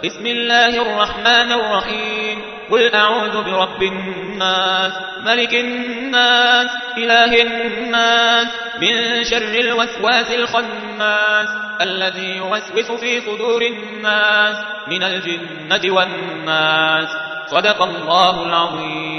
بسم الله الرحمن الرحيم قل أعوذ برب الناس ملك الناس إله الناس من شر الوسواس الخناس الذي يوسوس في صدور الناس من الجنة والناس. صدق الله العظيم.